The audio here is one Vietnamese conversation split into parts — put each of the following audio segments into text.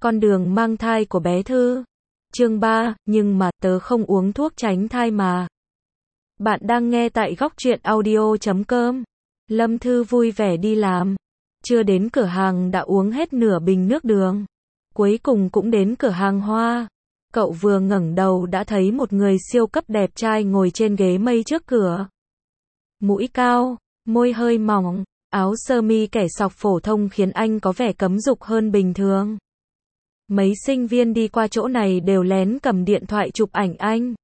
Con đường mang thai của bé Thư. Chương 3, nhưng mà tớ không uống thuốc tránh thai mà. Bạn đang nghe tại góc truyện audio.com. Lâm Thư vui vẻ đi làm. Chưa đến cửa hàng đã uống hết nửa bình nước đường. Cuối cùng cũng đến cửa hàng hoa. Cậu vừa ngẩng đầu đã thấy một người siêu cấp đẹp trai ngồi trên ghế mây trước cửa. Mũi cao, môi hơi mỏng, áo sơ mi kẻ sọc phổ thông khiến anh có vẻ cấm dục hơn bình thường. Mấy sinh viên đi qua chỗ này đều lén cầm điện thoại chụp ảnh anh.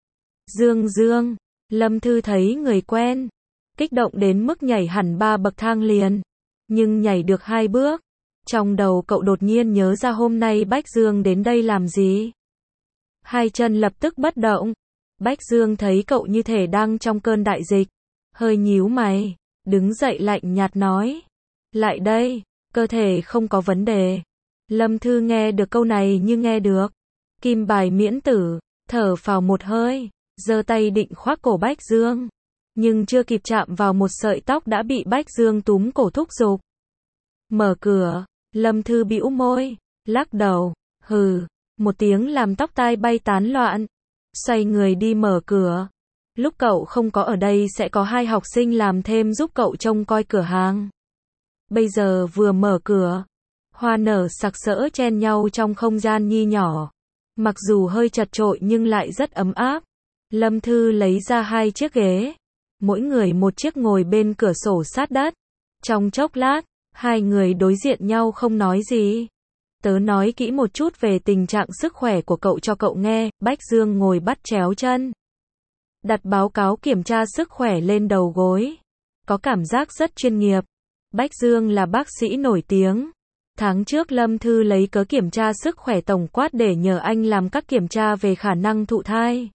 Dương, Lâm Thư thấy người quen, kích động đến mức nhảy hẳn 3 bậc thang liền. Nhưng nhảy được 2 bước, trong đầu cậu đột nhiên nhớ ra hôm nay Bách Dương đến đây làm gì. Hai chân lập tức bất động. Bách Dương thấy cậu như thể đang trong cơn đại dịch, hơi nhíu mày, đứng dậy lạnh nhạt nói: lại đây, cơ thể không có vấn đề. Lâm Thư nghe được câu này như nghe được kim bài miễn tử, thở phào một hơi, giơ tay định khoác cổ Bách Dương, nhưng chưa kịp chạm vào một sợi tóc đã bị Bách Dương túm cổ thúc giục. Mở cửa. Lâm Thư bĩu môi, lắc đầu, hừ, một tiếng làm tóc tai bay tán loạn, xoay người đi mở cửa. Lúc cậu không có ở đây sẽ có 2 học sinh làm thêm giúp cậu trông coi cửa hàng. Bây giờ vừa mở cửa, hoa nở sặc sỡ chen nhau trong không gian nhi nhỏ. Mặc dù hơi chật chội nhưng lại rất ấm áp. Lâm Thư lấy ra 2 chiếc ghế, mỗi người một chiếc ngồi bên cửa sổ sát đất. Trong chốc lát, 2 người đối diện nhau không nói gì. Tớ nói kỹ một chút về tình trạng sức khỏe của cậu cho cậu nghe. Bách Dương ngồi bắt chéo chân, đặt báo cáo kiểm tra sức khỏe lên đầu gối, có cảm giác rất chuyên nghiệp. Bách Dương là bác sĩ nổi tiếng. Tháng trước Lâm Thư lấy cớ kiểm tra sức khỏe tổng quát để nhờ anh làm các kiểm tra về khả năng thụ thai.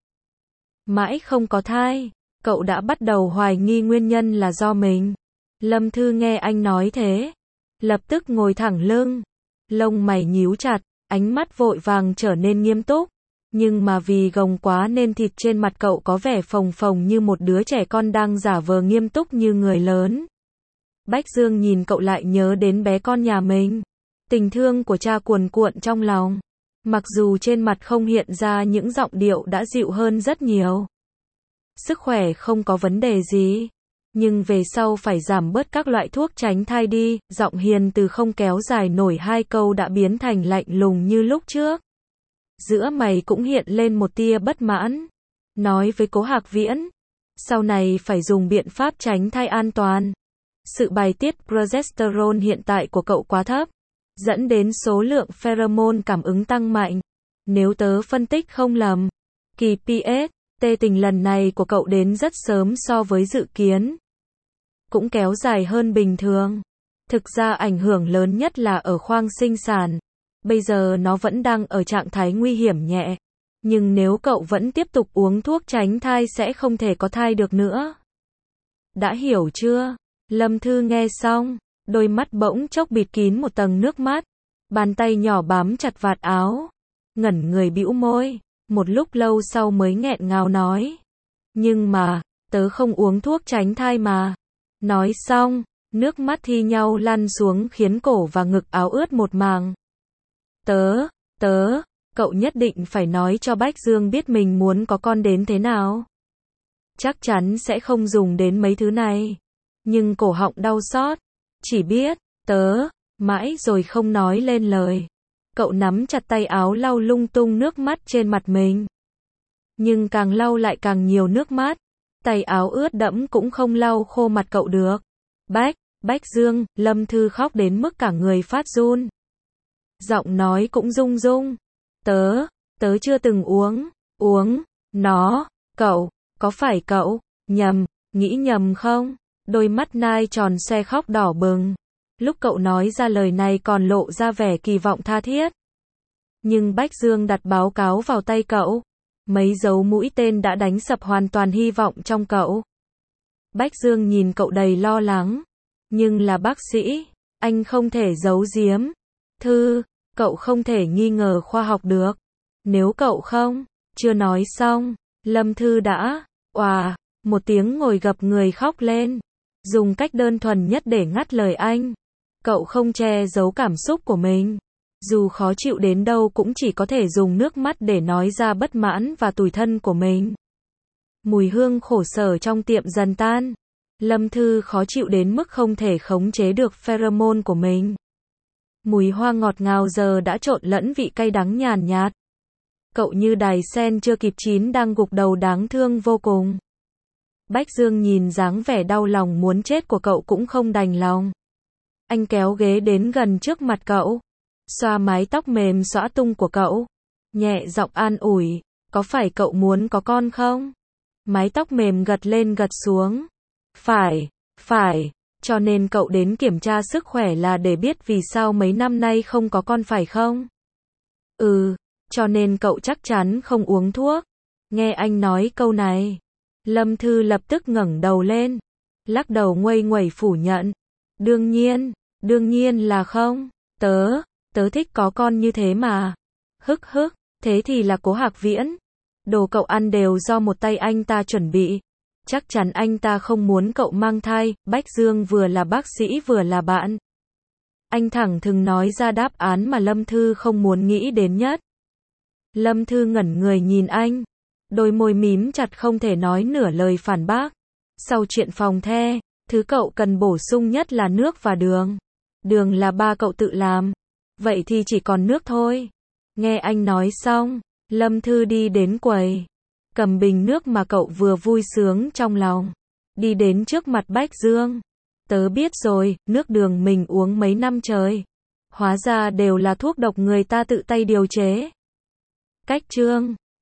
Mãi không có thai, cậu đã bắt đầu hoài nghi nguyên nhân là do mình. Lâm Thư nghe anh nói thế, lập tức ngồi thẳng lưng, lông mày nhíu chặt, ánh mắt vội vàng trở nên nghiêm túc. Nhưng mà vì gồng quá nên thịt trên mặt cậu có vẻ phồng phồng như một đứa trẻ con đang giả vờ nghiêm túc như người lớn. Bách Dương nhìn cậu lại nhớ đến bé con nhà mình. Tình thương của cha cuồn cuộn trong lòng. Mặc dù trên mặt không hiện ra những giọng điệu đã dịu hơn rất nhiều. Sức khỏe không có vấn đề gì. Nhưng về sau phải giảm bớt các loại thuốc tránh thai đi. Giọng hiền từ không kéo dài nổi 2 câu đã biến thành lạnh lùng như lúc trước. Giữa mày cũng hiện lên một tia bất mãn. Nói với Cố Hạc Viễn, sau này phải dùng biện pháp tránh thai an toàn. Sự bài tiết progesterone hiện tại của cậu quá thấp, dẫn đến số lượng pheromone cảm ứng tăng mạnh. Nếu tớ phân tích không lầm, kỳ PS, tê tình lần này của cậu đến rất sớm so với dự kiến. Cũng kéo dài hơn bình thường. Thực ra ảnh hưởng lớn nhất là ở khoang sinh sản. Bây giờ nó vẫn đang ở trạng thái nguy hiểm nhẹ. Nhưng nếu cậu vẫn tiếp tục uống thuốc tránh thai sẽ không thể có thai được nữa. Đã hiểu chưa? Lâm Thư nghe xong, đôi mắt bỗng chốc bịt kín một tầng nước mắt. Bàn tay nhỏ bám chặt vạt áo. Ngẩn người bĩu môi. Một lúc lâu sau mới nghẹn ngào nói: nhưng mà, tớ không uống thuốc tránh thai mà. Nói xong, nước mắt thi nhau lăn xuống khiến cổ và ngực áo ướt một màng. Cậu nhất định phải nói cho Bách Dương biết mình muốn có con đến thế nào. Chắc chắn sẽ không dùng đến mấy thứ này. Nhưng cổ họng đau xót. Chỉ biết, mãi rồi không nói lên lời. Cậu nắm chặt tay áo lau lung tung nước mắt trên mặt mình. Nhưng càng lau lại càng nhiều nước mắt. Tay áo ướt đẫm cũng không lau khô mặt cậu được. Bách Dương, Lâm Thư khóc đến mức cả người phát run. Giọng nói cũng rung rung. Tớ chưa từng uống nó. Cậu, có phải cậu nghĩ nhầm không? Đôi mắt nai tròn xoe khóc đỏ bừng. Lúc cậu nói ra lời này còn lộ ra vẻ kỳ vọng tha thiết. Nhưng Bách Dương đặt báo cáo vào tay cậu. Mấy dấu mũi tên đã đánh sập hoàn toàn hy vọng trong cậu. Bách Dương nhìn cậu đầy lo lắng. Nhưng là bác sĩ, anh không thể giấu giếm. Thư, cậu không thể nghi ngờ khoa học được. Nếu cậu chưa nói xong, Lâm Thư đã, một tiếng ngồi gập người khóc lên. Dùng cách đơn thuần nhất để ngắt lời anh. Cậu không che giấu cảm xúc của mình. Dù khó chịu đến đâu cũng chỉ có thể dùng nước mắt để nói ra bất mãn và tủi thân của mình. Mùi hương khổ sở trong tiệm dần tan. Lâm Thư khó chịu đến mức không thể khống chế được pheromone của mình. Mùi hoa ngọt ngào giờ đã trộn lẫn vị cay đắng nhàn nhạt. Cậu như đài sen chưa kịp chín đang gục đầu đáng thương vô cùng. Bách Dương nhìn dáng vẻ đau lòng muốn chết của cậu cũng không đành lòng. Anh kéo ghế đến gần trước mặt cậu, xoa mái tóc mềm xõa tung của cậu, nhẹ giọng an ủi, có phải cậu muốn có con không? Mái tóc mềm gật lên gật xuống. Phải, cho nên cậu đến kiểm tra sức khỏe là để biết vì sao mấy năm nay không có con phải không? Ừ, cho nên cậu chắc chắn không uống thuốc. Nghe anh nói câu này, Lâm Thư lập tức ngẩng đầu lên, lắc đầu nguây nguẩy phủ nhận. Đương nhiên là không, tớ thích có con như thế mà. Hức, thế thì là Cố Hạc Viễn. Đồ cậu ăn đều do một tay anh ta chuẩn bị. Chắc chắn anh ta không muốn cậu mang thai. Bách Dương vừa là bác sĩ vừa là bạn. Anh thẳng thừng nói ra đáp án mà Lâm Thư không muốn nghĩ đến nhất. Lâm Thư ngẩn người nhìn anh, đôi môi mím chặt không thể nói nửa lời phản bác. Sau chuyện phòng the, thứ cậu cần bổ sung nhất là nước và đường. Đường là ba cậu tự làm, vậy thì chỉ còn nước thôi. Nghe anh nói xong, Lâm Thư đi đến quầy, cầm bình nước mà cậu vừa vui sướng trong lòng, đi đến trước mặt Bách Dương. Tớ biết rồi, nước đường mình uống mấy năm trời, hóa ra đều là thuốc độc người ta tự tay điều chế. Cách chương